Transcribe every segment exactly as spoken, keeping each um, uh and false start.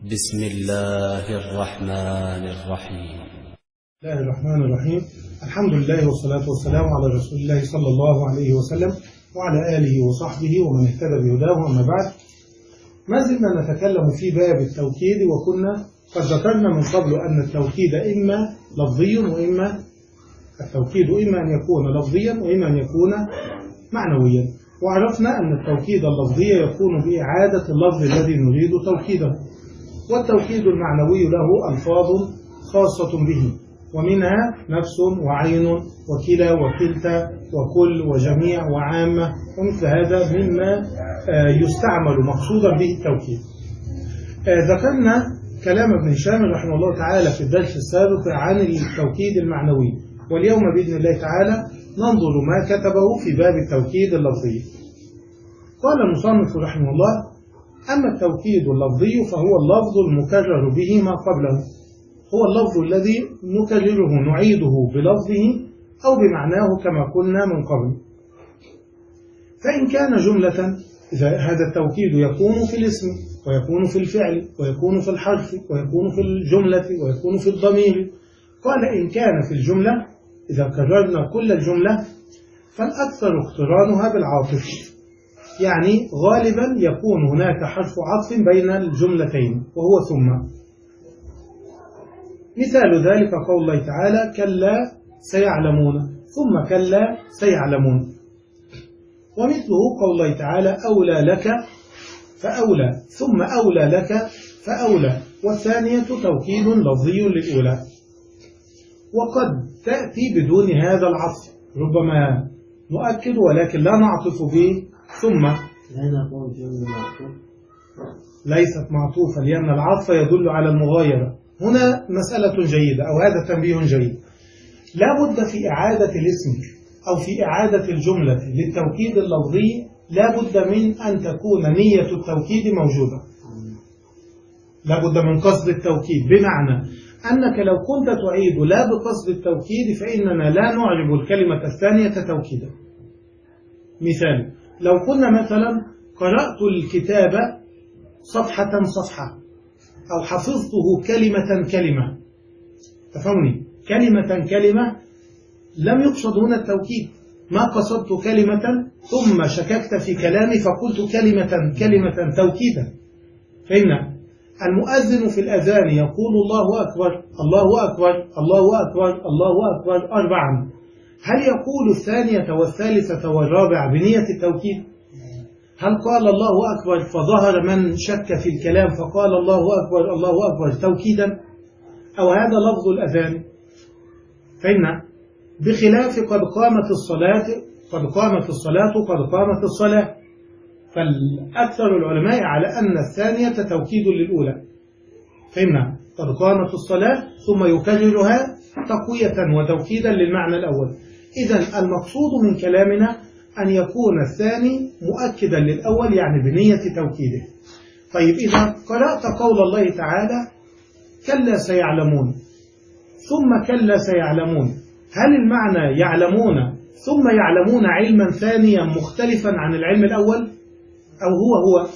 بسم الله الرحمن الرحيم. بسم الله الرحمن الرحيم. الحمد لله والصلاة والسلام على رسول الله صلى الله عليه وسلم وعلى آله وصحبه ومن اهتدى بهداه. أما بعد، ما زلنا نتكلم في باب التوكيد، وكنا قد ذكرنا من قبل أن التوكيد إما لفظي وإما التوكيد إما أن يكون لفظيا وإما أن يكون معنويا، وعرفنا أن التوكيد اللفظي يكون بإعادة اللفظ الذي نريد توكيده، والتوكيد المعنوي له ألفاظ خاصة به، ومنها نفس وعين وكلا وكلتا وكل وجميع وعامة، ومثل هذا مما يستعمل مقصودا به التوكيد. ذكرنا كلام ابن هشام رحمه الله تعالى في الدرس السابق عن التوكيد المعنوي، واليوم بإذن الله تعالى ننظر ما كتبه في باب التوكيد اللفظي. قال المصنف رحمه الله: أما التوكيد اللفظي فهو اللفظ المكرر به ما قبله، هو اللفظ الذي نكرره نعيده بلفظه أو بمعناه كما قلنا من قبل. فإن كان جملة، إذا هذا التوكيد يكون في الاسم ويكون في الفعل ويكون في الحرف ويكون في الجملة ويكون في الضمير. قال: إن كان في الجملة، إذا كررنا كل الجملة فالأكثر اقترانها بالعاطف، يعني غالبا يكون هناك حرف عطف بين الجملتين وهو ثم. مثال ذلك قول الله تعالى: كلا سيعلمون، ثم كلا سيعلمون. ومثله قول الله تعالى: أولى لك فأولى، ثم أولى لك فأولى، والثانية توكيد لفظي للأولى. وقد تأتي بدون هذا العطف، ربما نؤكد ولكن لا نعطف به ثم، ليست معطوفة لأن العطف يدل على المغايرة. هنا مسألة جيدة، أو هذا تنبيه جيد. لا بد في إعادة الاسم أو في إعادة الجملة للتوكيد اللفظي، لا بد من أن تكون نية التوكيد موجودة، لا بد من قصد التوكيد، بمعنى أنك لو كنت تعيد لا بقصد التوكيد فإننا لا نعرب الكلمة الثانية توكيدا. مثال: لو كنا مثلا قرأت الكتاب صفحة صفحة، أو حفظته كلمة كلمة، تفهمني؟ كلمة كلمة، لم يقصد هنا التوكيد، ما قصدت كلمة ثم شككت في كلامي فقلت كلمة كلمة توكيدا. فإن المؤذن في الأذان يقول الله أكبر الله أكبر الله أكبر الله أكبر أربعا، هل يقول الثانية والثالثة والرابع بنية التوكيد؟ هل قال الله أكبر فظهر من شك في الكلام فقال الله أكبر الله أكبر توكيدا؟ أو هذا لفظ الأذان؟ فإن بخلاف قد قامت الصلاة قد قامت الصلاة قد قامت الصلاة، فالأكثر العلماء على أن الثانية توكيد للأولى. فإن قد قامت الصلاة ثم يكررها تقوية وتوكيدا للمعنى الأول. إذن المقصود من كلامنا أن يكون الثاني مؤكدا للأول، يعني بنية توكيده. طيب، إذا قرأت قول الله تعالى: كلا سيعلمون، ثم كلا سيعلمون، هل المعنى يعلمون ثم يعلمون علما ثانيا مختلفا عن العلم الأول، أو هو هو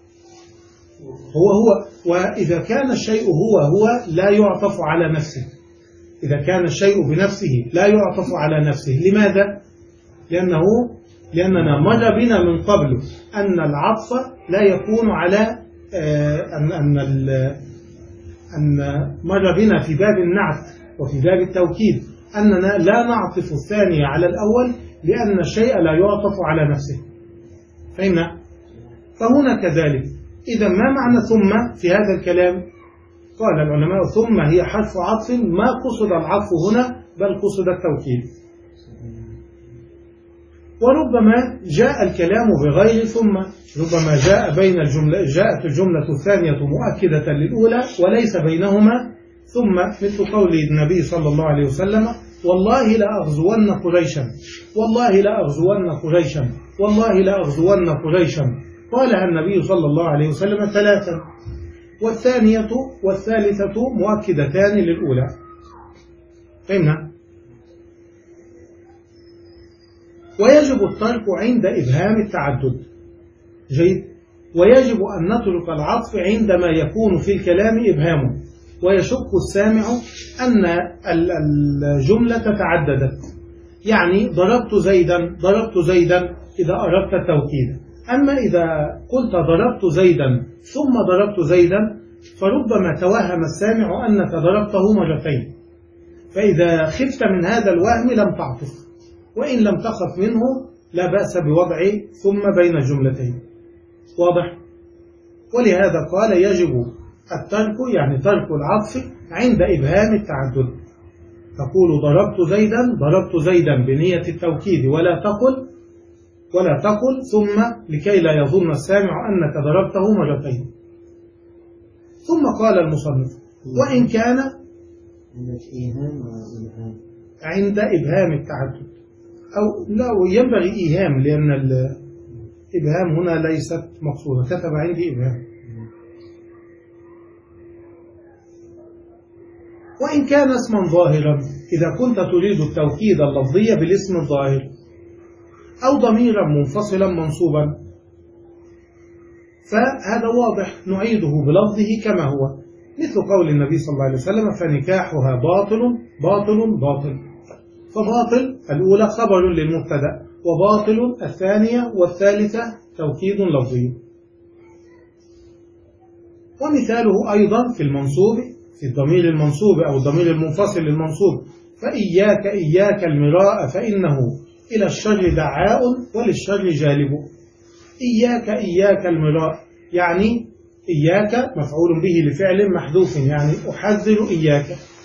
هو هو وإذا كان الشيء هو هو لا يعطف على نفسه، إذا كان الشيء بنفسه لا يعطف على نفسه. لماذا؟ لأنه لأننا مر بنا من قبل أن العطف لا يكون على آه أن أن أن مر بنا في باب النعت وفي باب التوكيد أننا لا نعطف الثاني على الأول لأن الشيء لا يعطف على نفسه. فهمنا؟ فهنا كذلك. إذا ما معنى ثم في هذا الكلام؟ قال العلماء: ثم هي حرف عطف، ما قصد العطف هنا بل قصد التوكيد. وربما جاء الكلام بغير ثم، ربما جاء بين الجملة جاءت الجملة الثانية مؤكدة للأولى وليس بينهما ثم، مثل قول النبي صلى الله عليه وسلم: والله لا أغزون قريشا والله لا أغزون قريشا والله لا أغزون قريشا، قالها النبي صلى الله عليه وسلم ثلاثا، والثانية والثالثة مؤكدتان للأولى. فهمنا؟ ويجب الترك عند إبهام التعدد. جيد. ويجب أن نترك العطف عندما يكون في الكلام إبهام ويشك السامع أن الجملة تعددت. يعني ضربت زيدا ضربت زيدا إذا أردت التوكيد. أما إذا قلت ضربت زيدا ثم ضربت زيدا فربما توهم السامع أنك ضربته مرتين، فإذا خفت من هذا الوهم لم تعطف، وإن لم تخف منه لا بأس بوضع ثم بين الجملتين. واضح؟ ولهذا قال يجب الترك، يعني ترك العطف عند إبهام التعدد. تقول ضربت زيدا ضربت زيدا بنية التوكيد، ولا تقل ولا تقل ثم لكي لا يظن السامع أنك ضربته مرتين. ثم قال المصنف وإن كان عند إبهام التعدد، أو لا ينبغي إيهام لأن الإبهام هنا ليست مقصودة، كتب عندي إبهام. وإن كان اسما ظاهرا، إذا كنت تريد التوكيد اللفظي بالاسم الظاهر، أو ضميرا منفصلا منصوبا، فهذا واضح نعيده بلفظه كما هو، مثل قول النبي صلى الله عليه وسلم فنكاحها باطل باطل باطل. فباطل الأولى خبر للمبتدأ، وباطل الثانية والثالثة توكيد لفظي. ومثاله أيضا في المنصوب، في الضمير المنصوب أو الضمير المنفصل للمنصوب، فإياك إياك المراء فإنه إلى الشر دعاء وللشر جالب. إياك إياك المراء يعني إياك مفعول به لفعل محذوف، يعني أحذر إياك.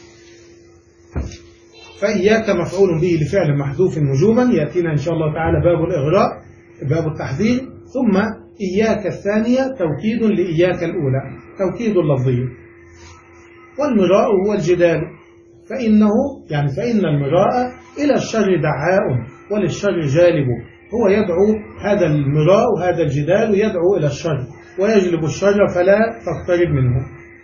فإياك مفعول به لفعل محذوف نجوما، يأتينا إن شاء الله تعالى باب الإغراء باب التحذير. ثم إياك الثانية توكيد لإياك الأولى، توكيد لفظي. والمراء هو الجدال، فإنه يعني فإن المراء إلى الشر دعاء وللشر جالب. هو يدعو هذا المراء هذا الجدال يدعو إلى الشر ويجلب الشر فلا تقترب منه.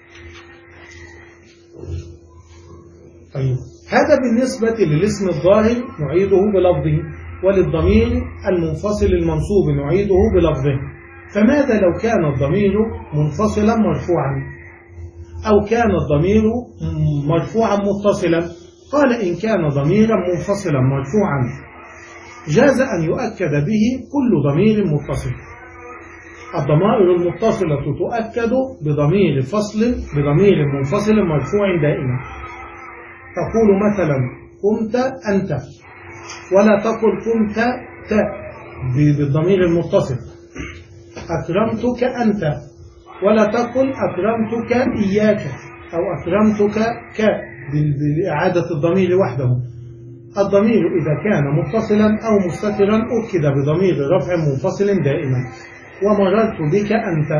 طيب هذا بالنسبة للاسم الظاهر نعيده بلفظه، وللضمير المنفصل المنصوب نعيده بلفظه. فماذا لو كان الضمير منفصلا مرفوعا، أو كان الضمير مرفوعا متصلا؟ قال إن كان ضميرا منفصلا مرفوعا جاز أن يؤكد به كل ضمير متصل. الضمائر المتصلة تؤكد بضمير فصل بضمير منفصل مرفوع دائما. تقول مثلا كنت أنت، ولا تقل كنت ت بالضمير المتصل. أكرمتك أنت، ولا تقل أكرمتك إياك أو أكرمتك ك بإعادة الضمير وحده. الضمير إذا كان متصلا أو مستترا أكد بضمير رفع منفصل دائما. ومررت بك أنت.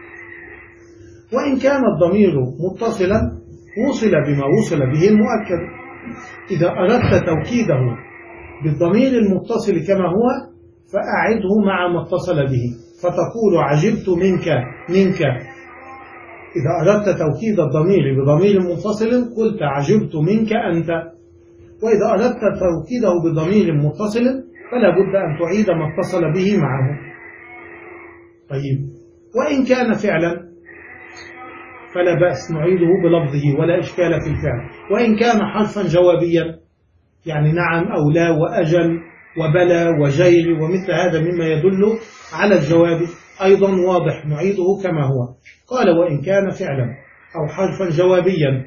وإن كان الضمير متصلا وصل بما وصل به المؤكد. إذا أردت توكيده بالضمير المتصل كما هو فأعده مع ما اتصل به، فتقول عجبت منك منك. إذا أردت توكيد الضمير بضمير منفصل قلت عجبت منك أنت. وإذا أردت توكيده بضمير متصل فلا بد أن تعيد ما اتصل به معه. طيب وإن كان فعلا فلا بأس نعيده بلفظه ولا إشكال في الفعل. وإن كان حرفا جوابيا يعني نعم أو لا وأجل وبلا وجير ومثل هذا مما يدل على الجواب أيضا واضح نعيده كما هو. قال وإن كان فعلا أو حرفا جوابيا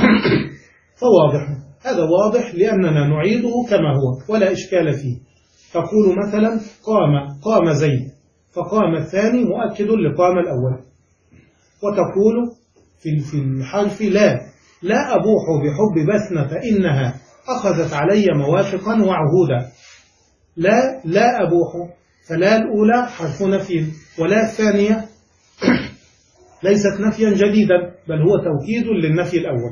فواضح، هذا واضح لأننا نعيده كما هو ولا إشكال فيه. تقول مثلا قام قام زيد، فقام الثاني مؤكد لقام الأول. وتقول في الحرف لا لا أبوح بحب بثنة فإنها أخذت علي مواثقا وعهودا. لا لا أبوح، فلا الأولى حرف نفي، ولا الثانية ليست نفيا جديدا بل هو توكيد للنفي الأول.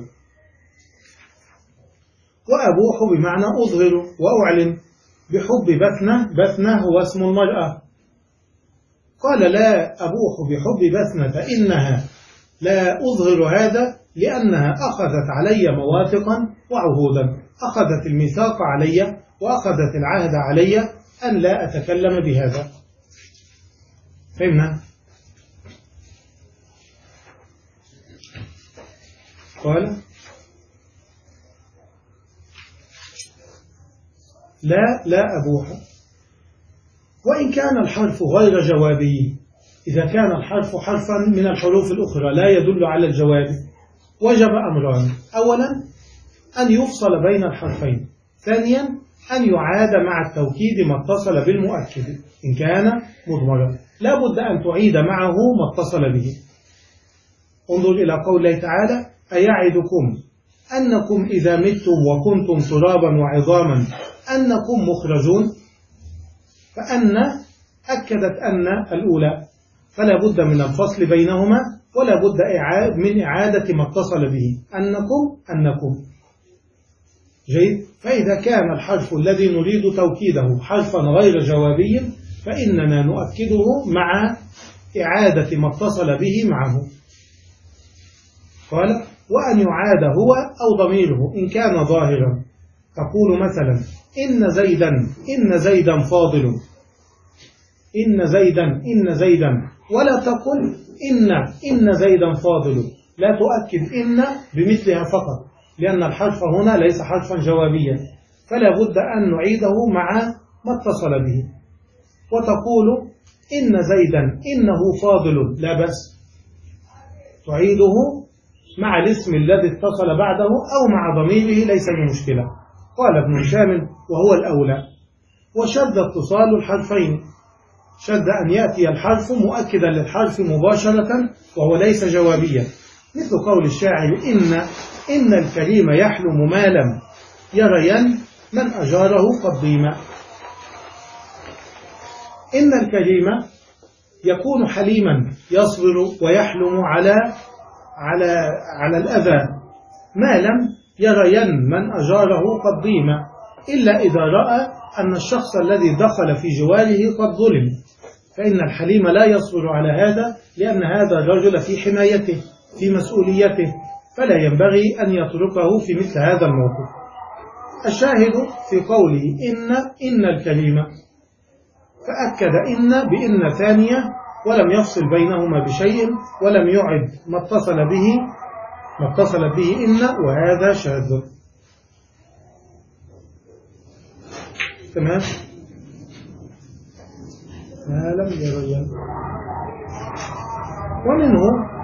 وأبوح بمعنى أظهر وأعلن. بحب بثنة بثنة هو اسم المرأة. قال لا أبوح بحب بثنة فإنها لا أظهر هذا لأنها أخذت علي مواثقا وعهودا. أخذت الميثاق علي وأخذت العهد علي أن لا أتكلم بهذا. فهمنا؟ قال لا لا أبوح، وإن كان الحرف غير جوابي، إذا كان الحرف حرفا من الحروف الأخرى لا يدل على الجواب وجب أمران: أولا أن يفصل بين الحرفين، ثانيا أن يعاد مع التوكيد ما اتصل بالمؤكد إن كان مضمرا، لا بد أن تعيد معه ما اتصل به. انظر إلى قول الله تعالى: أيعدكم أنكم إذا متم وكنتم ترابا وعظاما أنكم مخرجون، فأن أكدت أن الأولى، فلا بد من الفصل بينهما ولا بد من إعادة ما اتصل به، أنكم أنكم. جيد. فإذا كان الحرف الذي نريد توكيده حرفا غير جوابي فإننا نؤكده مع إعادة ما اتصل به معه. قال: وأن يعاد هو أو ضميره إن كان ظاهرا، تقول مثلا: إن زيدا إن زيدا فاضل، إن زيدا إن زيدا، ولا تقل إن إن زيدا فاضل، لا تؤكد إن بمثلها فقط، لأن الحرف هنا ليس حرفا جوابيا، فلا بد أن نعيده مع ما اتصل به. وتقول: إن زيدا إنه فاضل، لا بأس، تعيده مع الاسم الذي اتصل بعده أو مع ضميره، ليس بمشكلة. قال ابن هشام: وهو الأولى. وشد اتصال الحرفين، شد أن يأتي الحرف مؤكدا للحرف مباشرة وهو ليس جوابيا، مثل قول الشاعر: إن إن الكريم يحلم ما لم يرين من أجاره قضيما. إن الكريم يكون حليما يصبر ويحلم على على على الأذى ما لم يرين من أجاره قضيما، إلا إذا رأى أن الشخص الذي دخل في جواره قد ظلم، فإن الحليم لا يصبر على هذا، لأن هذا الرجل في حمايته في مسؤوليته، فلا ينبغي أن يتركه في مثل هذا الموقف. الشاهد في قوله إن إن الكريمة، فأكد إن بإن ثانية ولم يفصل بينهما بشيء ولم يعد ما اتصل به ما اتصل به إن، وهذا شاذ. تمام. ما لم يرين. ومنه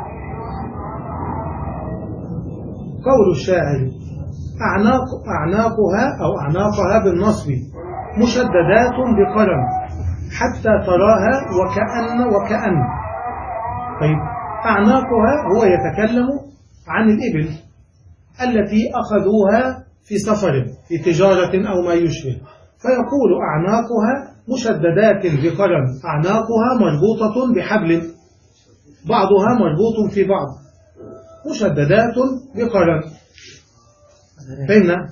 قول الشاعر: أعناق أعناقها أو أعناقها بالنصب مشددات بقرن حتى تراها وكأن وكأن. طيب، أعناقها هو يتكلم عن الإبل التي أخذوها في سفر في تجارة أو ما يشبه، فيقول: أعناقها مشددات بقرن، أعناقها مربوطة بحبل، بعضها مربوط في بعض، مشددات بقرن. فهمنا؟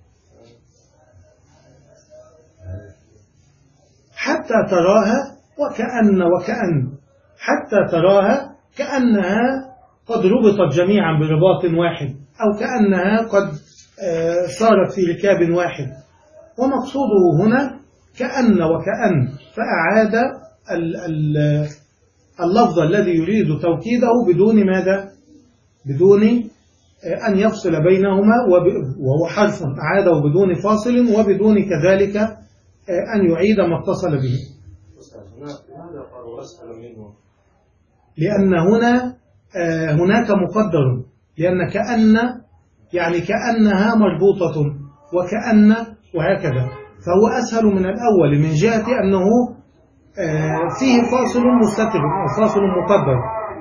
حتى تراها وكأن وكأن، حتى تراها كأنها قد ربطت جميعا برباط واحد، أو كأنها قد صارت في ركاب واحد. ومقصوده هنا كأن وكأن، فأعاد اللفظ الذي يريد توكيده بدون ماذا؟ بدون أن يفصل بينهما، وهو حرف أعاده بدون فاصل، وبدون كذلك أن يعيد ما اتصل به. لأن هنا هناك مقدر، لأن كأن يعني كأنها مربوطة وكأن وهكذا، فهو أسهل من الأول من جهة أنه فيه فاصل مستتر أو فاصل مقدر.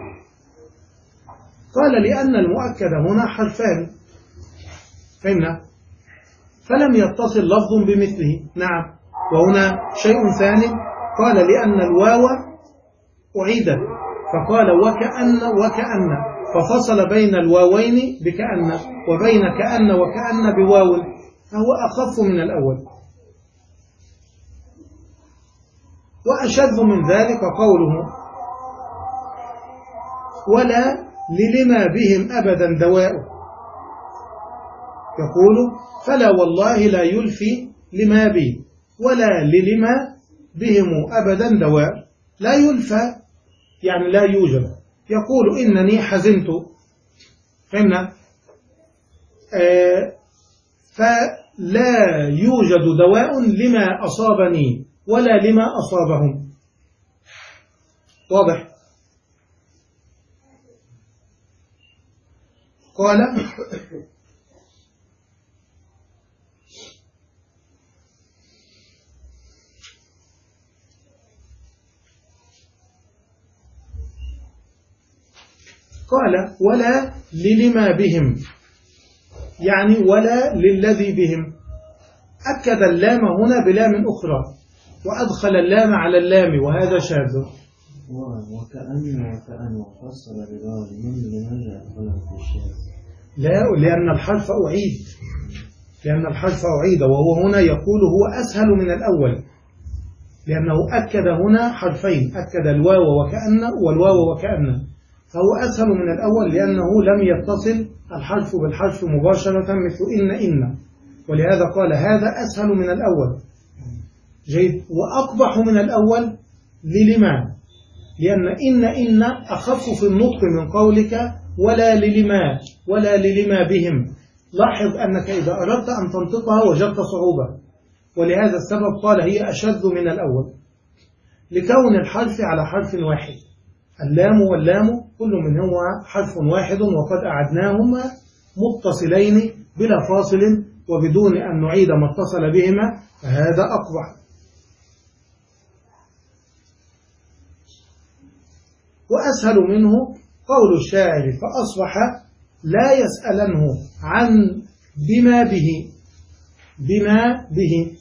قال: لأن المؤكد هنا حرفان، فهمنا؟ فلم يتصل لفظ بمثله. نعم. وهنا شيء ثاني، قال: لأن الواو أعيدت، فقال: وكأن وكأن، ففصل بين الواوين بكأن، وبين كأن وكأن بواو، فهو أخف من الأول. وأشد من ذلك قوله: ولا للما بهم أبدا دواء، يقول: فلا والله لا يلفي لما بي، ولا للما بهم أبدا دواء، لا يلفى يعني لا يوجد. يقول: إنني حزنت، فهمنا؟ آه فلا يوجد دواء لما أصابني ولا لما أصابهم. واضح؟ قال قال ولا للما بهم، يعني ولا للذي بهم. أكد اللام هنا بلام أخرى وأدخل اللام على اللام، وهذا شاذ. وكأن وكأن وفصل بغار من لماذا أدخله في الشاذ؟ لا، لأن الحرف أعيد، لأن الحرف أعيد، وهو هنا يقول هو أسهل من الأول، لأنه أكد هنا حرفين، أكد الواو وكأن والواو وكأن، فهو أسهل من الأول لأنه لم يتصل الحرف بالحرف مباشرة مثل إن إن، ولهذا قال هذا أسهل من الأول. جيد. وأقبح من الأول للما، لأن إن إن أخف في النطق من قولك ولا للما ولا للما بهم. لاحظ أنك إذا أردت أن تنطقها وجدت صعوبة، ولهذا السبب قال هي أشد من الأول، لكون الحرف على حرف واحد. اللام واللام كل منهما حرف واحد، وقد أعدناهما متصلين بلا فاصل وبدون أن نعيد ما اتصل بهما، فهذا أقبح. وأسهل منه قول الشاعر فأصبح لا يسألنه عن بما به، بما به.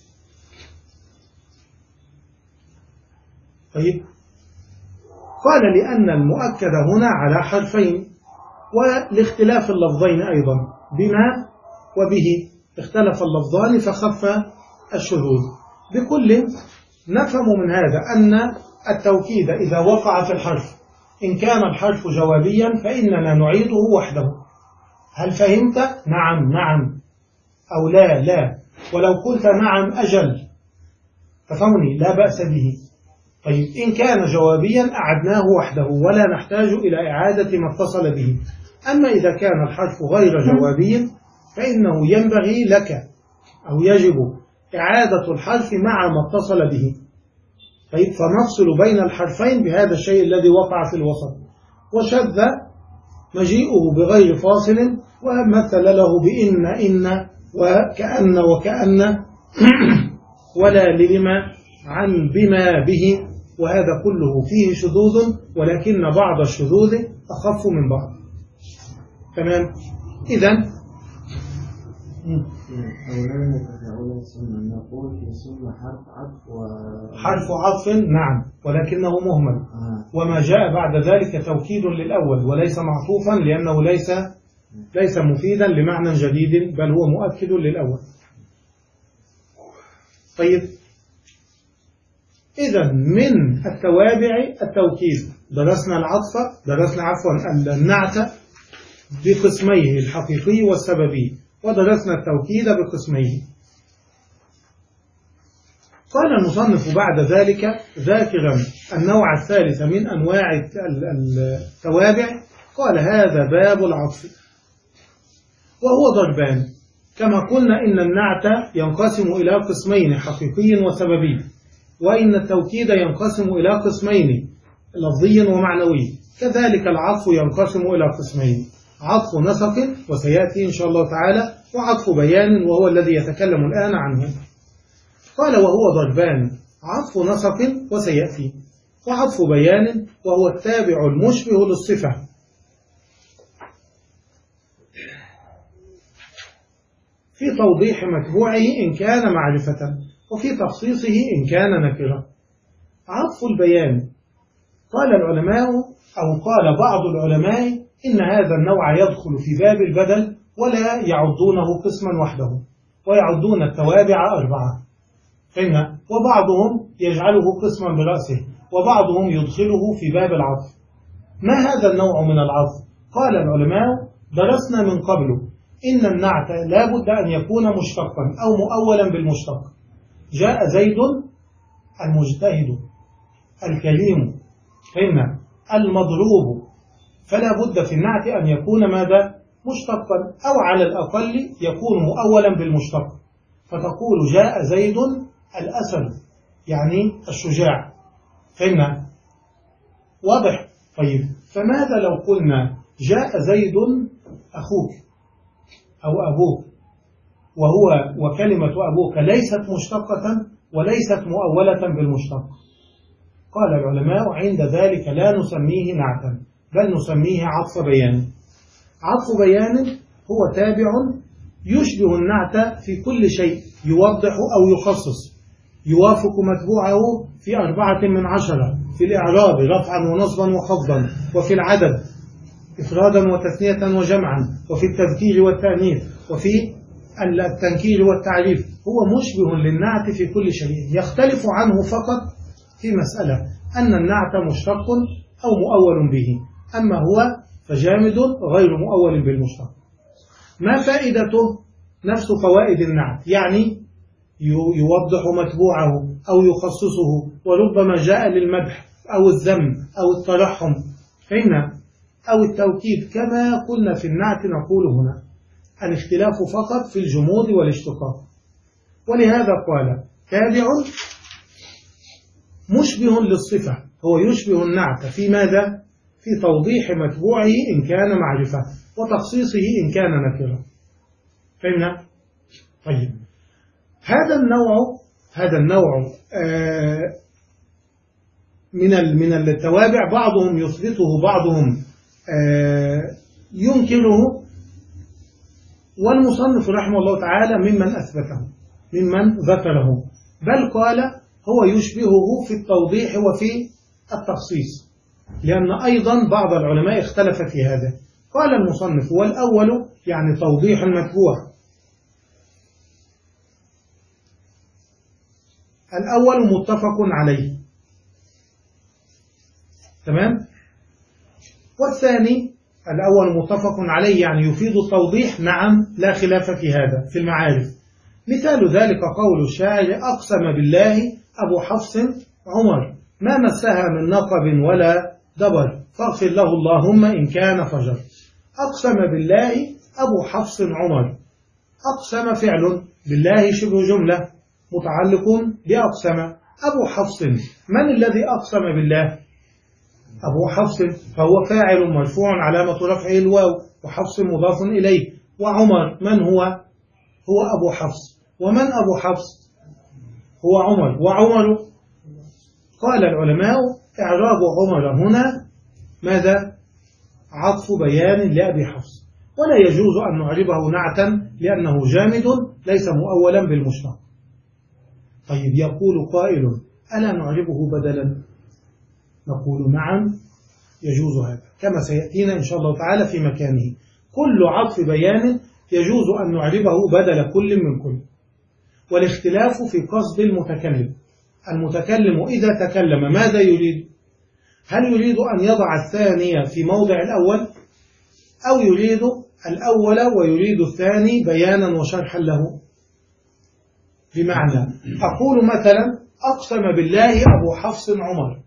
طيب، قال لأن المؤكد هنا على حرفين، ولاختلاف اللفظين أيضا، بما وبه اختلف اللفظان فخف الشذوذ. بكل نفهم من هذا أن التوكيد إذا وقع في الحرف إن كان الحرف جوابيا فإننا نعيده وحده. هل فهمت؟ نعم نعم، أو لا لا. ولو قلت نعم أجل ففهمني لا بأس به. طيب، إن كان جوابيا أعدناه وحده ولا نحتاج إلى إعادة ما اتصل به. أما إذا كان الحرف غير جوابي فإنه ينبغي لك أو يجب إعادة الحرف مع ما اتصل به. طيب، فنفصل بين الحرفين بهذا الشيء الذي وقع في الوسط. وشذ مجيئه بغير فاصل، ومثل له بإن إن وكأن وكأن ولا للما عن بما به، وهذا كله فيه شذوذ، ولكن بعض الشذوذ أخف من بعض. تمام. إذن أولا تفعل ثم نقول في ثم حرف عطف و... حرف عطف، نعم، ولكنه مهمل. آه. وما جاء بعد ذلك توكيد للأول وليس معطوفا، لأنه ليس ليس مفيدا لمعنى جديد، بل هو مؤكد للأول. طيب، إذن من التوابع التوكيد. درسنا العطف، درسنا عفوا النعت بقسميه الحقيقي والسببي، ودرسنا التوكيد بقسميه. قال المصنف بعد ذلك ذاكرا النوع الثالث من أنواع التوابع، قال هذا باب العطف، وهو ضربان. كما قلنا إن النعت ينقسم إلى قسمين حقيقي وسببي، وإن التوكيد ينقسم إلى قسمين لفظي ومعنوي، كذلك العطف ينقسم إلى قسمين، عطف نسق وسيأتي إن شاء الله تعالى، وعطف بيان وهو الذي يتكلم الآن عنه. قال وهو ضربان، عطف نسق وسيأتي، وعطف بيان وهو التابع المشبه للصفة. في توضيح متبوعه إن كان معرفة، وفي تخصيصه إن كان نكرة. عطف البيان، قال العلماء أو قال بعض العلماء إن هذا النوع يدخل في باب البدل، ولا يعدونه قسما وحده، ويعدون التوابع أربعة. فهمنا؟ وبعضهم يجعله قسما برأسه، وبعضهم يدخله في باب العطف. ما هذا النوع من العطف؟ قال العلماء درسنا من قبله إن النعت لا بد أن يكون مشتقا أو مؤولا بالمشتق. جاء زيد المجتهد الكليم، فهمنا، المضروب، فلا بد في النعت أن يكون ماذا؟ مشتقا، أو على الأقل يكون مؤولا بالمشتق، فتقول جاء زيد الأسد يعني الشجاع. فهمنا؟ واضح؟ طيب، فماذا لو قلنا جاء زيد أخوك أو أبوك، وهو وكلمة أبوك ليست مشتقة وليست مؤولة بالمشتق؟ قال العلماء عند ذلك لا نسميه نعتا، بل نسميه عطف بيان. عطف بيان هو تابع يشبه النعت في كل شيء، يوضح أو يخصص، يوافق متبوعه في أربعة من عشرة، في الإعراب رفعا ونصبا وخفضا، وفي العدد إفرادا وتثنية وجمعا، وفي التذكير والتأنيث، وفي التنكير والتعريف. هو مشبه للنعت في كل شيء، يختلف عنه فقط في مسألة أن النعت مشتق أو مؤول به، أما هو فجامد غير مؤول بالمشتق. ما فائدته؟ نفس فوائد النعت، يعني يوضح متبوعه أو يخصصه، وربما جاء للمدح أو الذم أو الترحم، فهمنا؟ أو التوكيد كما قلنا في النعت نقول هنا. الاختلاف فقط في الجمود والاشتقاق. ولهذا قال تابع مشبه للصفة، هو يشبه النعت في ماذا؟ في توضيح متبوعه إن كان معرفة، وتخصيصه إن كان نكرة. فهمنا؟ طيب، هذا النوع هذا النوع آه من من التوابع بعضهم يثبته بعضهم آه ينكره، والمصنف رحمه الله تعالى ممن أثبته ممن ذكره، بل قال هو يشبهه في التوضيح وفي التخصيص، لأن أيضا بعض العلماء اختلف في هذا. قال المصنف والأول يعني توضيح المتبوع، الأول متفق عليه، تمام؟ والثاني الأول متفق عليه يعني يفيد التوضيح، نعم لا خلاف في هذا في المعارف. مثال ذلك قول الشاعر أقسم بالله أبو حفص عمر ما مسها من نقب ولا دبر فاغفر له اللهم إن كان فجر. أقسم بالله أبو حفص عمر، أقسم فعل، بالله شبه جملة متعلق بأقسم. أبو حفص من الذي أقسم بالله؟ أبو حفص، فهو فاعل مرفوع علامة رفعه الواو، وحفص مضاف إليه. وعمر من هو؟ هو أبو حفص. ومن أبو حفص؟ هو عمر. وعمر قال العلماء إعراب عمر هنا ماذا؟ عطف بيان لأبي حفص، ولا يجوز أن نعربه نعتا لأنه جامد ليس مؤولا بالمشتق. طيب، يقول قائل ألا نعربه بدلا؟ نقول نعم يجوز هذا، كما سيأتينا إن شاء الله تعالى في مكانه. كل عطف بيان يجوز أن نعربه بدل كل من كل، والاختلاف في قصد المتكلم. المتكلم إذا تكلم ماذا يريد؟ هل يريد أن يضع الثاني في موضع الأول، أو يريد الأول ويريد الثاني بيانا وشرحا له؟ بمعنى أقول مثلا أقسم بالله أبو حفص عمر،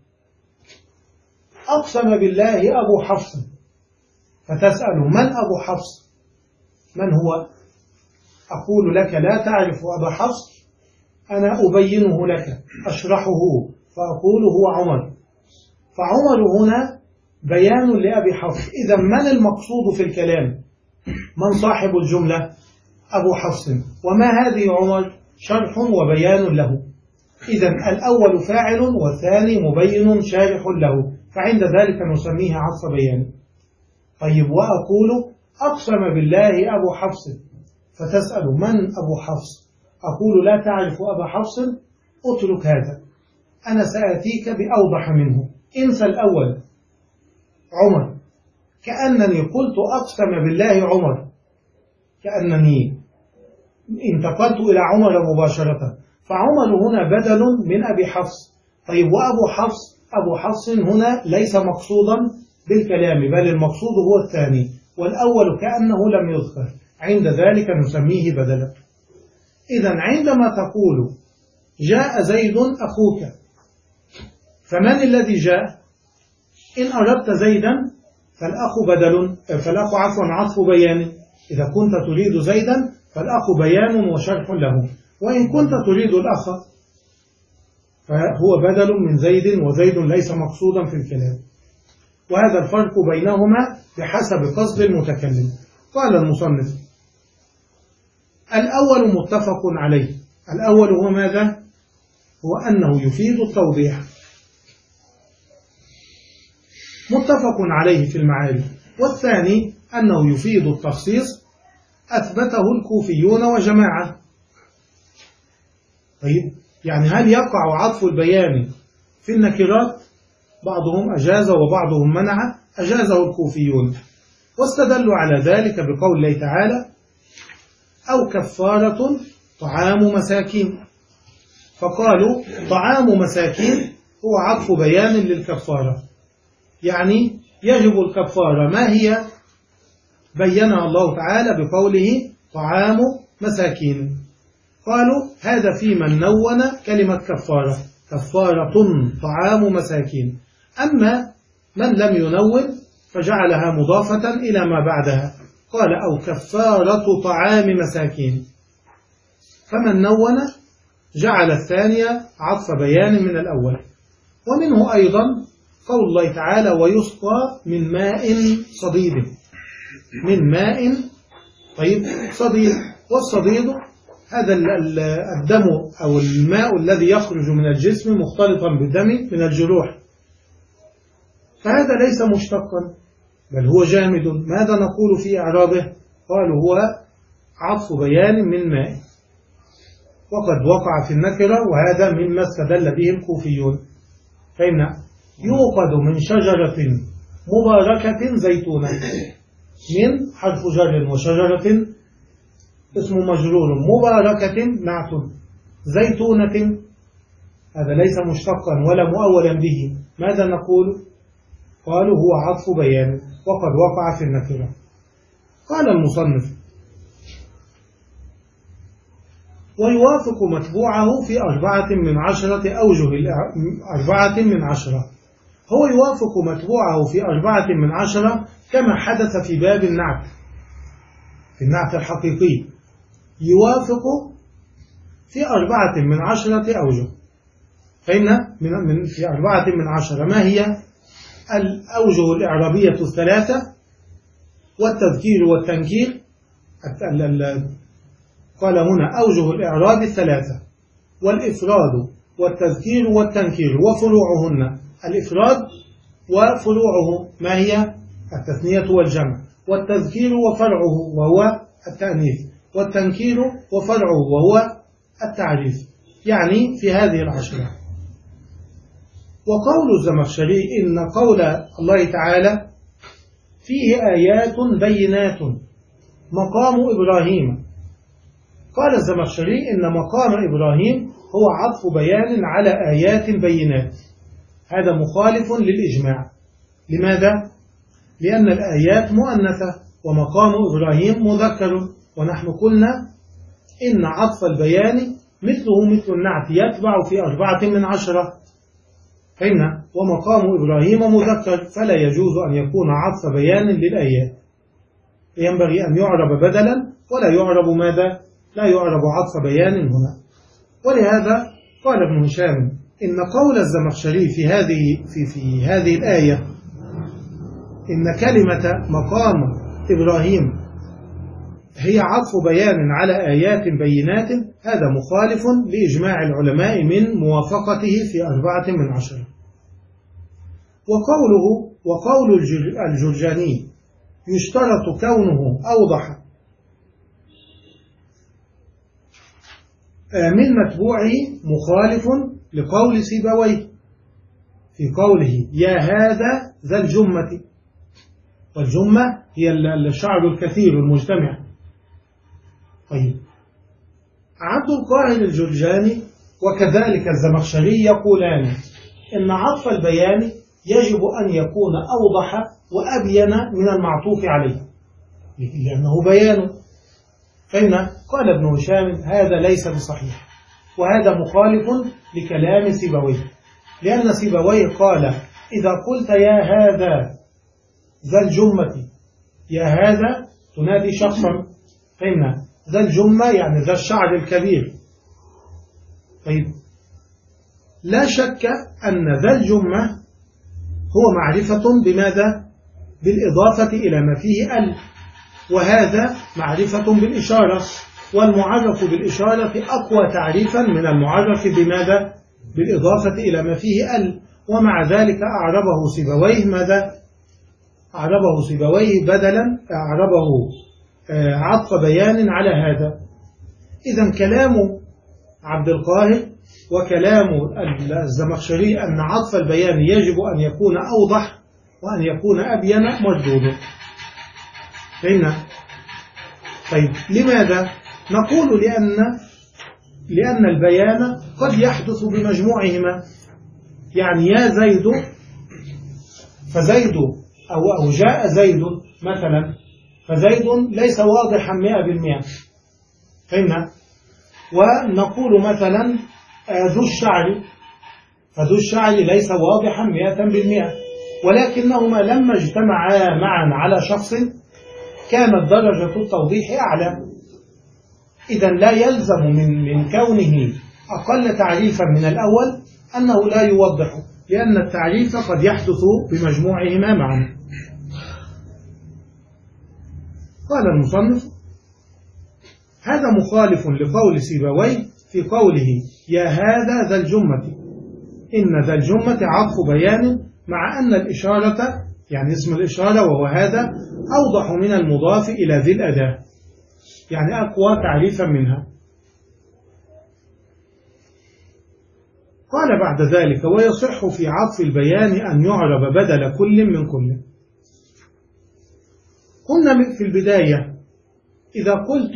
أقسم بالله أبو حفص، فتسأل من أبو حفص؟ من هو؟ أقول لك لا تعرف أبا حفص، أنا أبينه لك أشرحه فأقول هو عمر. فعمر هنا بيان لأبي حفص. إذا من المقصود في الكلام؟ من صاحب الجملة؟ أبو حفص. وما هذه عمر؟ شرح وبيان له. إذا الأول فاعل والثاني مبين شارح له، فعند ذلك نسميه عطف بيان. طيب، وأقول أقسم بالله أبو حفص، فتسأل من أبو حفص؟ أقول لا تعرف أبا حفص، أترك هذا، أنا سأتيك بأوضح منه. انسى الأول عمر، كأنني قلت أقسم بالله عمر، كأنني انتقلت إلى عمر مباشرة، فعمر هنا بدل من أبي حفص. طيب، وأبو حفص، أبو حفص هنا ليس مقصودا بالكلام، بل المقصود هو الثاني، والأول كأنه لم يذكر، عند ذلك نسميه بدلا. إذا عندما تقول جاء زيد أخوك، فمن الذي جاء؟ إن أردت زيدا فالأخ بدل فالأخ عفوا عطف بيان. إذا كنت تريد زيدا فالأخ بيان وشرح له، وإن كنت تريد الأخ فهو بدل من زيد، وزيد ليس مقصودا في الكلام. وهذا الفرق بينهما بحسب قصد المتكلم. قال المصنف: الأول متفق عليه. الأول هو ماذا؟ هو أنه يفيد التوضيح، متفق عليه في المعاني. والثاني أنه يفيد التخصيص، أثبته الكوفيون وجماعة. طيب، يعني هل يقع عطف البيان في النكرات؟ بعضهم أجاز وبعضهم منع. أجازه الكوفيون، واستدلوا على ذلك بقول الله تعالى: أو كفارة طعام مساكين. فقالوا طعام مساكين هو عطف بيان للكفارة، يعني يجب الكفارة. ما هي؟ بينها الله تعالى بقوله طعام مساكين. قالوا هذا في من نون كلمة كفارة، كفارة طعام مساكين. أما من لم ينون فجعلها مضافة إلى ما بعدها، قال أو كفارة طعام مساكين. فمن نون جعل الثانية عطف بيان من الأول. ومنه أيضا قول الله تعالى: ويسقى من ماء صديد. من ماء طيب صديد، والصديد هذا الدم أو الماء الذي يخرج من الجسم مختلطا بالدم من الجروح، فهذا ليس مشتقا بل هو جامد. ماذا نقول في إعرابه؟ قالوا هو عطف بيان من ماء، وقد وقع في النكرة، وهذا مما استدل به الكوفيون. فإن يوقد من شجرة مباركة زيتونة، من حرف جر، وشجرة اسم مجرور، مباركة نعت، زيتونة هذا ليس مشتقا ولا مؤولا به. ماذا نقول؟ قالوا هو عطف بيان وقد وقع في النكرة. قال المصنف: ويوافق متبوعه في أربعة من عشرة أوجه أربعة من عشرة. هو يوافق متبوعه في أربعة من عشرة كما حدث في باب النعت، في النعت الحقيقي يوافق في أربعة من عشرة أوجه. فإن من في أربعة من عشرة ما هي؟ الأوجه الإعرابية الثلاثة، والتذكير والتنكير. قال هنا أوجه الإعراب الثلاثة: والإفراد والتذكير والتنكير وفروعهن. الإفراد وفروعه ما هي؟ التثنية والجمع، والتذكير وفرعه وهو التأنيث، والتنكير وفرعه وهو التعريف، يعني في هذه العشرة. وقول الزمخشري إن قول الله تعالى فيه آيات بينات مقام إبراهيم، قال الزمخشري إن مقام إبراهيم هو عطف بيان على آيات بينات. هذا مخالف للإجماع. لماذا؟ لأن الآيات مؤنثة ومقام إبراهيم مذكر، ونحن قلنا إن عطف البيان مثله مثل النعت يتبع في أربعة من عشرة. فإن ومقام إبراهيم مذكر، فلا يجوز أن يكون عطف بيان للآيات. ينبغي أن يعرب بدلا ولا يعرب ماذا؟ لا يعرب عطف بيان هنا. ولهذا قال ابن هشام إن قول الزمخشري في هذه في في هذه الآية إن كلمة مقام إبراهيم هي عطف بيان على آيات بينات، هذا مخالف لإجماع العلماء من موافقته في أربعة من عشرة. وقوله وقول الجرجاني يشترط كونه أوضح من متبوعه مخالف لقول سيبويه في قوله يا هذا ذا الجمة، والجمة هي الشعر الكثير المجتمع. طيب، عبد القاهر الجرجاني وكذلك الزمخشري يقولان إن عطف البيان يجب أن يكون أوضح وأبين من المعطوف عليه لأنه بيان. فإن قال ابن هشام هذا ليس بصحيح، وهذا مخالف لكلام سيبويه، لأن سيبويه قال إذا قلت يا هذا ذا الجمة يا هذا تنادي شخصا. فهمنا؟ ذا الجمة يعني ذا الشعر الكبير. طيب لا شك أن ذا الجمة هو معرفة بماذا؟ بالإضافة إلى ما فيه ال، وهذا معرفة بالإشارة، والمعرف بالإشارة أقوى تعريفا من المعرف بماذا؟ بالإضافة إلى ما فيه ال. ومع ذلك أعربه سيبويه ماذا؟ أعربه سيبويه بدلا، أعربه عطف بيان على هذا. إذن كلام عبد القاهر وكلام الزمخشري أن عطف البيان يجب أن يكون أوضح وأن يكون أبين مردود. فهمنا؟ طيب لماذا؟ نقول لأن لأن البيان قد يحدث بمجموعهما. يعني يا زيد، فزيد أو, أو جاء زيد مثلا، فزيد ليس واضحا مئة بالمئة. فهمنا؟ ونقول مثلا ذو الشعر، فذو الشعر ليس واضحا مئة بالمئة، ولكنهما لما اجتمعا معا على شخص كانت درجة التوضيح أعلى. إذا لا يلزم من, من كونه أقل تعريفا من الأول أنه لا يوضح، لأن التعريف قد يحدث بمجموعهما معا. قال المصنف: هذا مخالف لقول سيبويه في قوله يا هذا ذا الجمة، إن ذا الجمة عطف بيان، مع أن الإشارة يعني اسم الإشارة وهو هذا أوضح من المضاف إلى ذي الأداة، يعني أقوى تعريفا منها. قال بعد ذلك: ويصح في عطف البيان أن يعرب بدل كل من كل. قلنا في البداية إذا قلت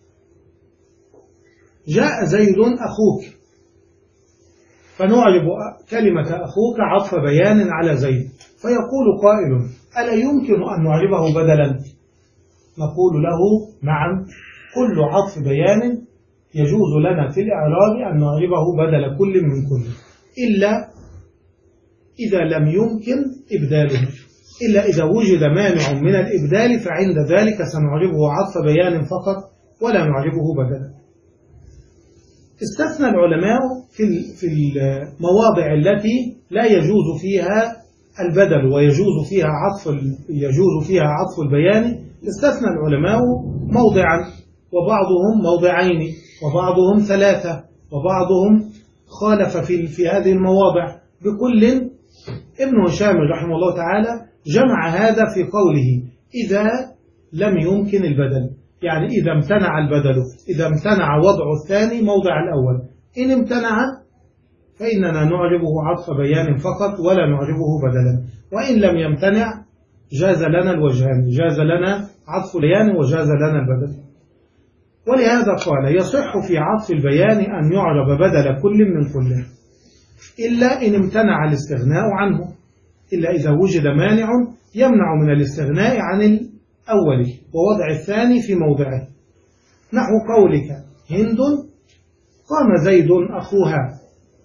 جاء زيد أخوك، فنعرب كلمة أخوك عطف بيان على زيد. فيقول قائل: ألا يمكن أن نعربه بدلا؟ نقول له: نعم، كل عطف بيان يجوز لنا في الإعراب أن نعربه بدل كل من كل، إلا إذا لم يمكن إبداله، إلا إذا وجد مانع من الإبدال، فعند ذلك سنعربه عطف بيان فقط ولا نعربه بدلا. استثنى العلماء في المواضع التي لا يجوز فيها البدل ويجوز فيها عطف يجوز فيها عطف البيان، استثنى العلماء موضعا، وبعضهم موضعين، وبعضهم ثلاثة، وبعضهم خالف في في هذه المواضع. بكل ابن هشام رحمه الله تعالى جمع هذا في قوله إذا لم يمكن البدل، يعني إذا امتنع البدل، إذا امتنع وضع الثاني موضع الأول. إن امتنع فإننا نعربه عطف بيان فقط ولا نعربه بدلا، وإن لم يمتنع جاز لنا الوجهان، جاز لنا عطف بيان وجاز لنا البدل. ولهذا قال: يصح في عطف البيان أن يعرب بدل كل من كل، إلا إن امتنع الاستغناء عنه، إلا إذا وجد مانع يمنع من الاستغناء عن الأول ووضع الثاني في موضعه، نحو قولك هند قام زيد أخوها.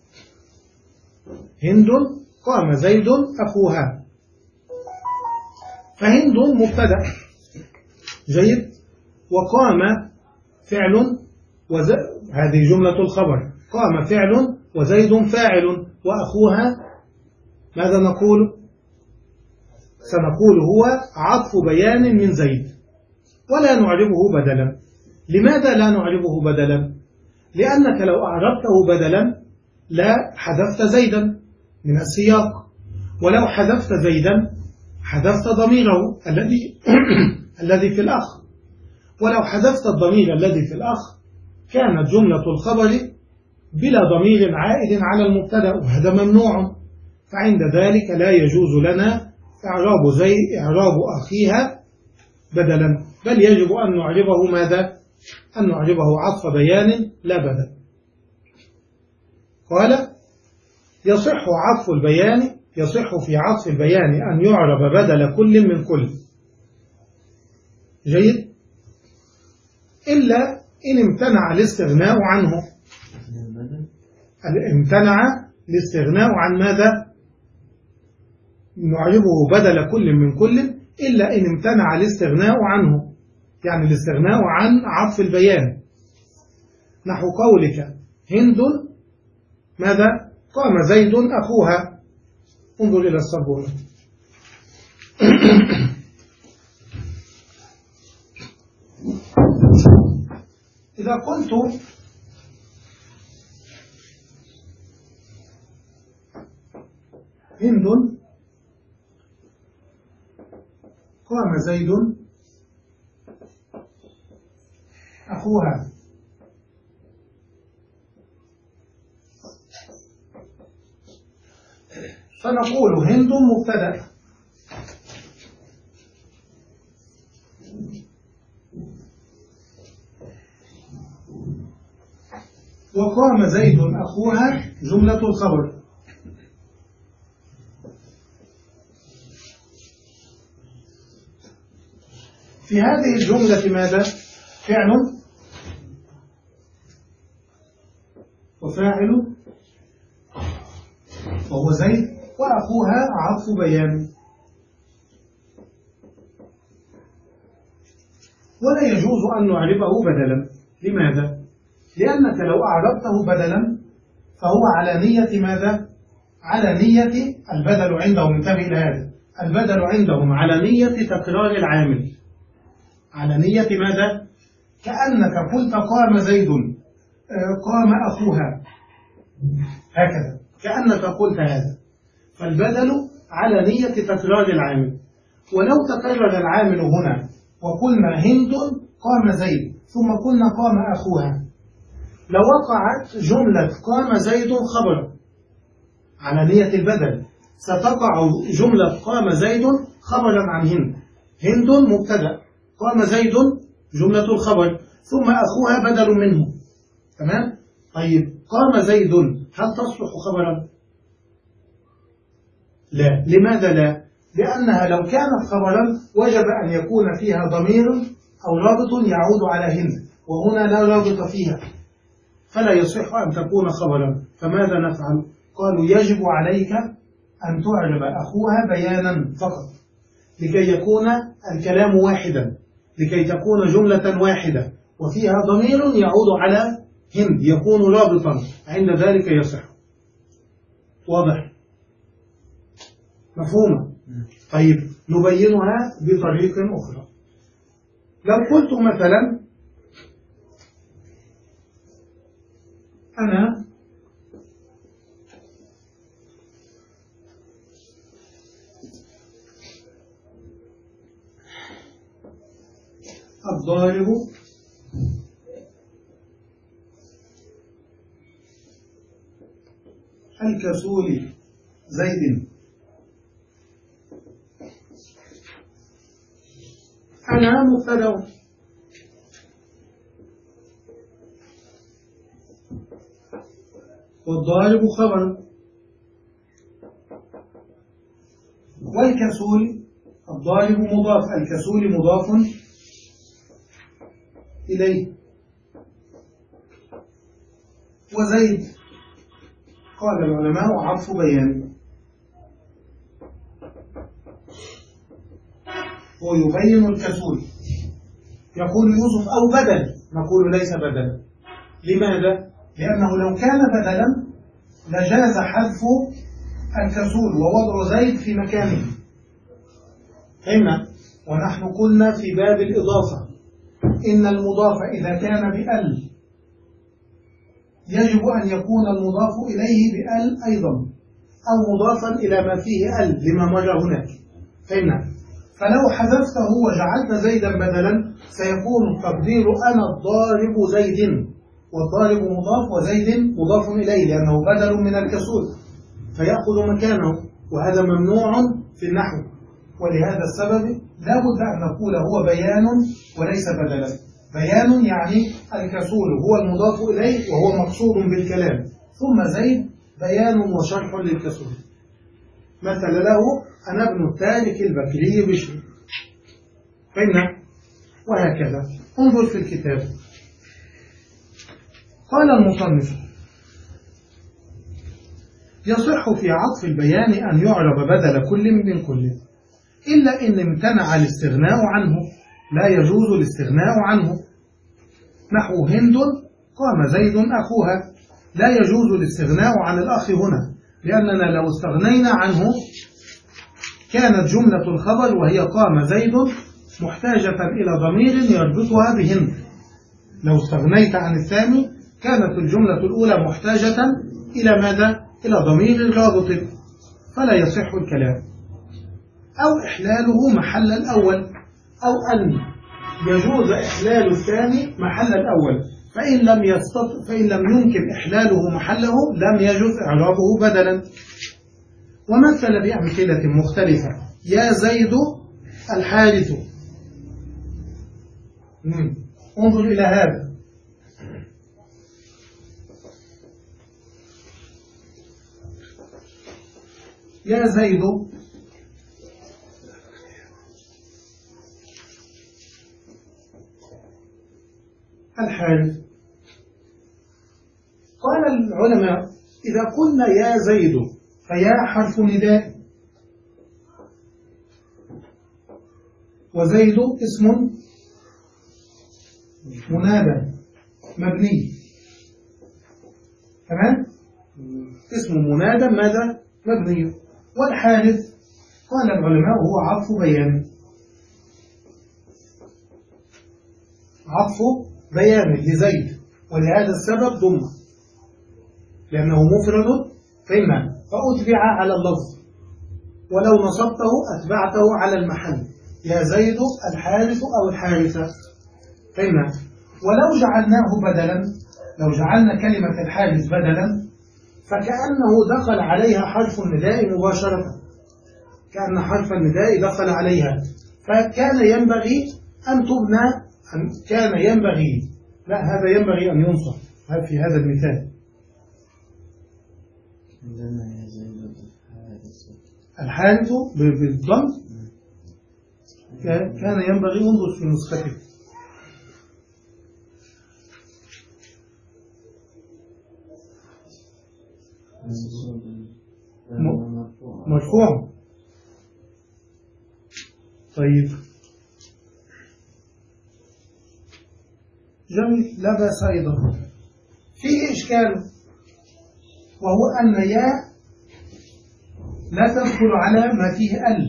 هند قام زيد أخوها، فهند مبتدأ جيد، وقام فعل وز... هذه جملة الخبر، قام فعل وزيد فاعل، وأخوها ماذا نقول؟ سنقول هو عطف بيان من زيد ولا نعربه بدلا. لماذا لا نعربه بدلا؟ لأنك لو أعربته بدلا لا حذفت زيدا من السياق، ولو حذفت زيدا حذفت ضميره الذي الذي في الأخ، ولو حذفت الضمير الذي في الأخ كانت جملة الخبر بلا ضمير عائد على المبتدأ، وهذا ممنوع. فعند ذلك لا يجوز لنا إعراب زي إعراب أخيها بدلا، بل يجب أن نعربه ماذا؟ أن نعربه عطف بيان لا بدل. قال: يصح عطف البيان يصح في عطف البيان أن يعرب بدل كل من كل جيد، إلا إن امتنع الاستغناء عنه. امتنع الاستغناء عن ماذا؟ نعربه بدل كل من كل إلا إن امتنع الاستغناء عنه، يعني الاستغناء عن عطف البيان، نحو قولك هند ماذا؟ قام زيد أخوها. انظر إلى السبورة. إذا قلت هند قام زيد أخوها، فنقول هند مبتدأ وقام زيد أخوها جملة الخبر. في هذه الجملة ماذا؟ فعل وفاعل وهو زيد، وأخوها عطف بيان. ولا يجوز أن نعربه بدلا. لماذا؟ لأنك لو أعربته بدلا فهو على نية ماذا؟ على نية البدل عندهم. انتبه إلى هذا، البدل عندهم على نية تكرار العامل، على نية ماذا؟ كأنك قلت قام زيد قام أخوها، هكذا كأنك قلت هذا. فالبدل على نية تكرار العامل. ولو تكرر العامل هنا وقلنا هند قام زيد ثم قلنا قام أخوها، لوقعت جملة قام زيد خبرا على نية البدل، ستقع جملة قام زيد خبرا عن هند. هند مبتدأ، قام زيد جملة الخبر، ثم أخوها بدل منه. تمام؟ طيب قام زيد هل تصلح خبرا؟ لا. لماذا لا؟ لأنها لو كانت خبرا وجب أن يكون فيها ضمير أو رابط يعود على هند، وهنا لا رابط فيها، فلا يصح أن تكون خبرا. فماذا نفعل؟ قالوا يجب عليك أن تعرب أخوها بيانا فقط، لكي يكون الكلام واحدا، لكي تكون جملة واحدة وفيها ضمير يعود على هند يكون رابطا، عند ذلك يصح. واضح؟ مفهومة؟ طيب نبينها بطريق أخرى. لو قلت مثلا أنا الضارب الكسول زيد، أنا مبتدأ والضارب خبر، والكسول الضارب مضاف، الكسول مضاف إليه، وزيد قال العلماء عطف بيان. هو يبين الكسول. يقول يوسف أو بدل، نقول ليس بدلا. لماذا؟ لأنه لو كان بدلا لجاز حذف الكسول ووضع زيد في مكانه. فهمنا؟ ونحن قلنا في باب الإضافة إن المضاف إذا كان بأل يجب أن يكون المضاف إليه بأل أيضا، أو مضافا إلى ما فيه أل لما مر هناك. فهمنا؟ فلو حذفته وجعلت زيدا بدلا سيكون التقدير أنا الضارب زيد، والضارب مضاف وزيد مضاف إليه لأنه بدل من الكسول فيأخذ مكانه، وهذا ممنوع في النحو. ولهذا السبب لا بد أن نقول هو بيان وليس بدلا. بيان يعني الكسول هو المضاف إليه وهو مقصود بالكلام، ثم زيد بيان وشرح للكسول. مثل له أنا ابن التارك البكري بشر. فهمنا؟ وهكذا. انظر في الكتاب. قال المصنف يصح في عطف البيان أن يعرب بدل كل من كل. إلا إن امتنع الاستغناء عنه، لا يجوز الاستغناء عنه. نحو هند قام زيد أخوها، لا يجوز الاستغناء عن الأخ هنا، لأننا لو استغنينا عنه كانت جملة الخبر وهي قام زيد محتاجة إلى ضمير يربطها بهند. لو استغنيت عن الثاني كانت الجملة الأولى محتاجة إلى ماذا؟ إلى ضمير رابط، فلا يصح الكلام. أو إحلاله محل الأول، أو أن يجوز إحلال الثاني محل الأول، فإن لم يستطع فإن لم يمكن إحلاله محله لم يجوز إعرابه بدلا. ومثل بأمثلة مختلفة: يا زيد الحارث. انظر إلى هذا: يا زيد الحارث. قال العلماء: إذا قلنا يا زيد فيا حرف نداء، وزيد اسم منادى مبني، تمام؟ اسم منادى ماذا؟ مبني. والحارث قال العلماء هو عطف بيان، عطف بيان لزيد، ولهذا السبب ضمه لأنه مفرد فإما فأتبع على اللفظ، ولو نصبته أتبعته على المحل: يا زيد الحارث أو الحارثة، فإما. ولو جعلناه بدلا، لو جعلنا كلمة الحارث بدلا فكأنه دخل عليها حرف النداء مباشرة، كأن حرف النداء دخل عليها، فكان ينبغي أن تبنى، أن كان ينبغي لا هذا ينبغي أن ينصب في هذا المثال. الحارث بالضم كان ينبغي، انظر في نسختك، مرفوع. طيب جميل، لا بأس أيضا. فيه إشكال، وهو أن يا لا تدخل على ما فيه ال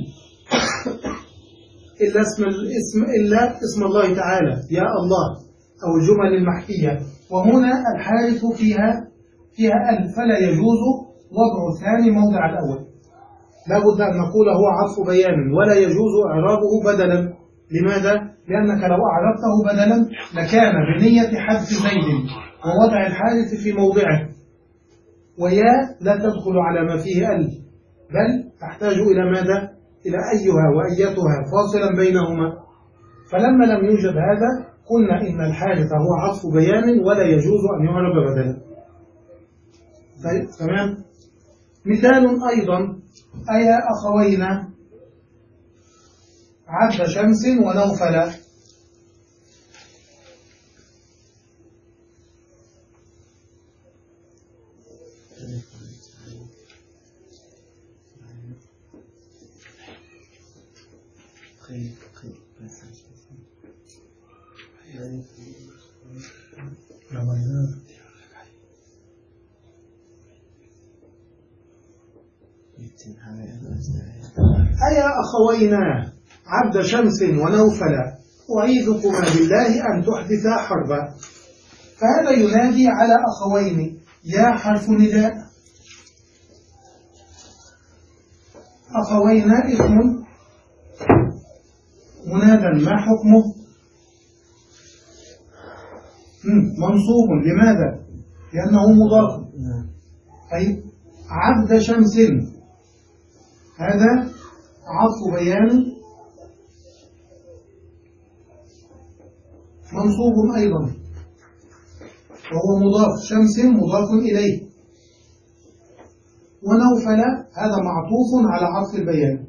إلا اسم الاسم إلا اسم الله تعالى يا الله أو الجمل المحكية، وهنا الحارث فيها فيها ال، فلا يجوز وضع الثاني موضع الأول. لا بد أن نقول هو عطف بيان، ولا يجوز إعرابه بدلا. لماذا؟ لأنك لو أعربته بدلا لكان بنية حذف زيد ووضع الحارث في موضعه، ويا لا تدخل على ما فيه ال، بل تحتاج إلى ماذا؟ إلى أيها وأيتها فاصلا بينهما. فلما لم يوجد هذا قلنا إن الحارث هو عطف بيان ولا يجوز أن يعرب بدلا. طيب تمام. مثال أيضا: أيا أخوينا عبد شمس ونوفل. أيا أخوينا عبد شمس ونوفل أعيذكما بالله أن تحدثا حربا. فهذا ينادي على أخوين، يا حرف نداء، أخوينا اسم منادى، ما حكمه؟ منصوب. لماذا؟ لأنه مضاف. طيب عبد شمس هذا عطف بيان منصوب أيضا وهو مضاف، شمس مضاف إليه، ونوفل هذا معطوف على عطف البيان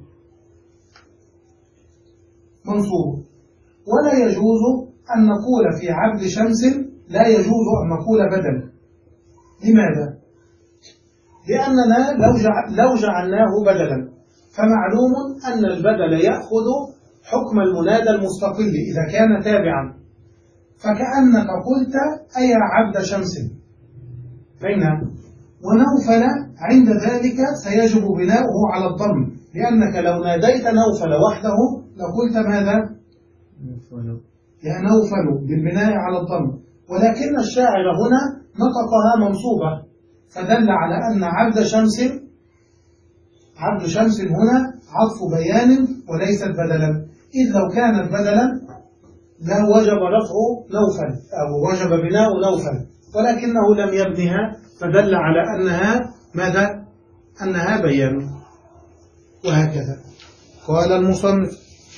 منصوب. ولا يجوز أن نقول في عبد شمس، لا يجوز أن نقول بدل. لماذا؟ لأننا لو, جعل لو جعلناه بدلا فمعلوم أن البدل يأخذ حكم المنادى المستقل إذا كان تابعا، فكأنك قلت أيا عبد شمس، فإن ونوفل عند ذلك سيجب بناؤه على الضم، لأنك لو ناديت نوفل وحده لقلت ماذا؟ نوفل. يا نوفل بالبناء على الضم، ولكن الشاعر هنا نطقها منصوبة، فدل على أن عبد شمس عبد شمس هنا عطف بيان وليست بدلا، إذ لو كانت بدلا لوجب رفع نوفل أو وجب بناء نوفل، ولكنه لم يبنها فدل على أنها ماذا؟ أنها بيان. وهكذا قال المصنف: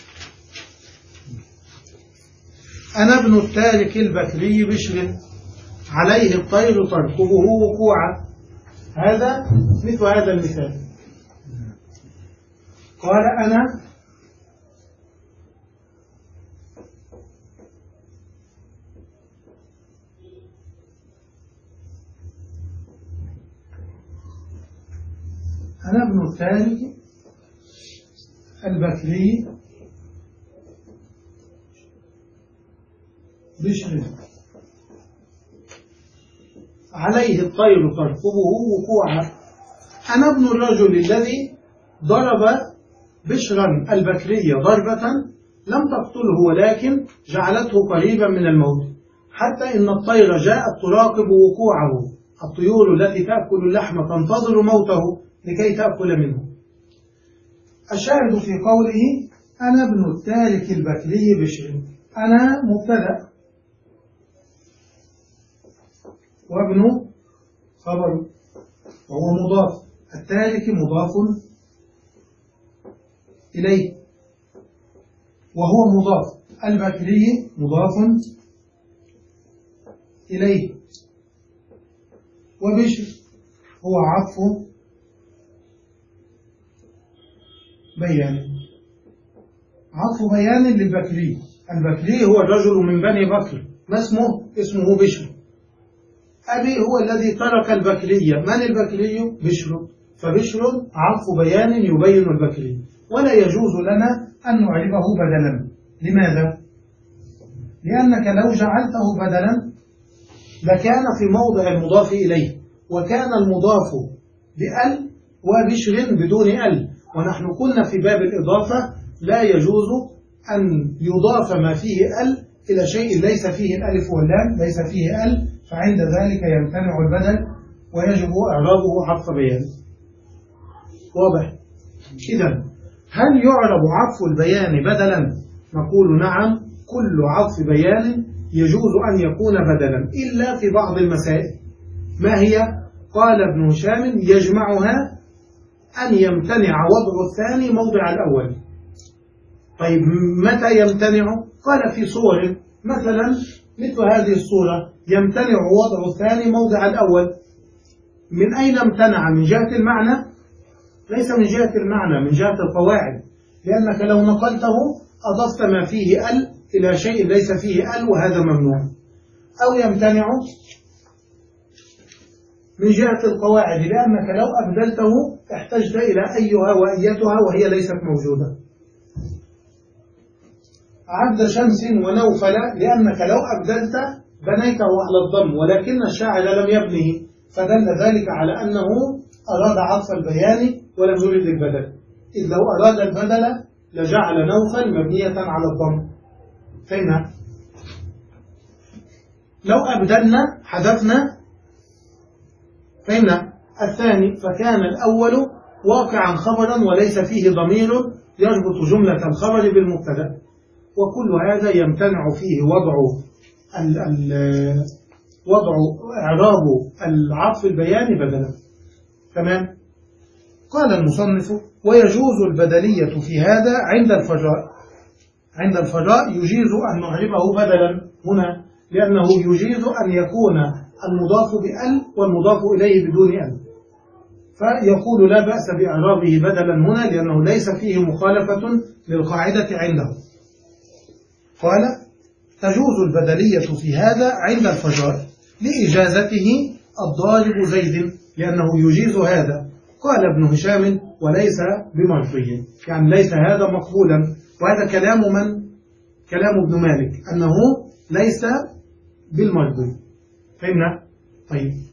أنا ابن التارك البكري بشر، عليه الطير تركبه وقوعا. هذا مثل هذا المثال. قال: أنا أنا ابن التارك البكري بشر، عليه الطير تركبه وقوعا. أنا ابن الرجل الذي ضرب بشرا البكري ضربة لم تقتله ولكن جعلته قريبا من الموت، حتى إن الطير جاءت تراقب وقوعه، الطيور التي تأكل اللحم تنتظر موته لكي تأكل منه. الشاهد في قوله أنا ابن التارك البكري بشر، أنا مبتدأ وابن خبر وهو مضاف، التارك مضاف إليه وهو مضاف، البكري مضاف إليه، وبشر هو عطف بيان، عطف بيان للبكري. البكري هو الرجل من بني بكر، ما اسمه؟ اسمه بشر. أبي هو الذي ترك البكرية، من البكري؟ بشر، فبشر عطف بيان يبين البكري، ولا يجوز لنا أن نعربه بدلا. لماذا؟ لأنك لو جعلته بدلا لكان في موضع المضاف إليه، وكان المضاف بأل وبشر بدون أل، ونحن قلنا في باب الإضافة لا يجوز أن يضاف ما فيه أل إلى شيء ليس فيه الألف واللام، ليس فيه أل، فعند ذلك يمتنع البدل ويجب إعرابه عطف بيان. واضح؟ إذن هل يعرب عطف البيان بدلا؟ نقول نعم، كل عطف بيان يجوز أن يكون بدلا إلا في بعض المسائل. ما هي؟ قال ابن هشام: يجمعها أن يمتنع وضع الثاني موضع الأول. طيب متى يمتنع؟ قال في صور، مثلا مثل هذه الصورة يمتنع وضع الثاني موضع الأول. من أين امتنع؟ من جهة المعنى؟ ليس من جهة المعنى، من جهة القواعد، لأنك لو نقلته أضفت ما فيه ال إلى شيء ليس فيه ال، وهذا ممنوع. أو يمتنع من جهة القواعد، لأنك لو أبدلته احتجت إلى أيها وأيتها وهي ليست موجودة. عبد شمس ونوفل، لأنك لو أبدلت بنيته على الضم، ولكن الشاعر لم يبنه، فدل ذلك على أنه أراد عطف البيان ولم يرد البدل، إذ لو أراد البدل لجعل نوفل مبنية على الضم. فهمنا؟ لو أبدلنا حذفنا، فهمنا؟ الثاني فكان الأول واقعا خبرا وليس فيه ضمير يربط جملة الخبر بالمبتدأ، وكل هذا يمتنع فيه وضع ال ال وضع إعراب العطف البياني بدلا. تمام؟ قال المصنف: ويجوز البدلية في هذا عند الفجاء. عند الفجاء يجيز أن نعربه بدلا هنا، لأنه يجيز أن يكون المضاف بأل والمضاف إليه بدون أل، فيقول لا بأس بإعرابه بدلا هنا، لأنه ليس فيه مخالفة للقاعدة عنده. قال: تجوز البدلية في هذا عند الفجاء لإجازته الضارب زيد، لأنه يجيز هذا قال ابن هشام وليس بمرضي، يعني ليس هذا مقبولا، وهذا كلام من؟ كلام ابن مالك أنه ليس بالمرضي. فهمنا؟ طيب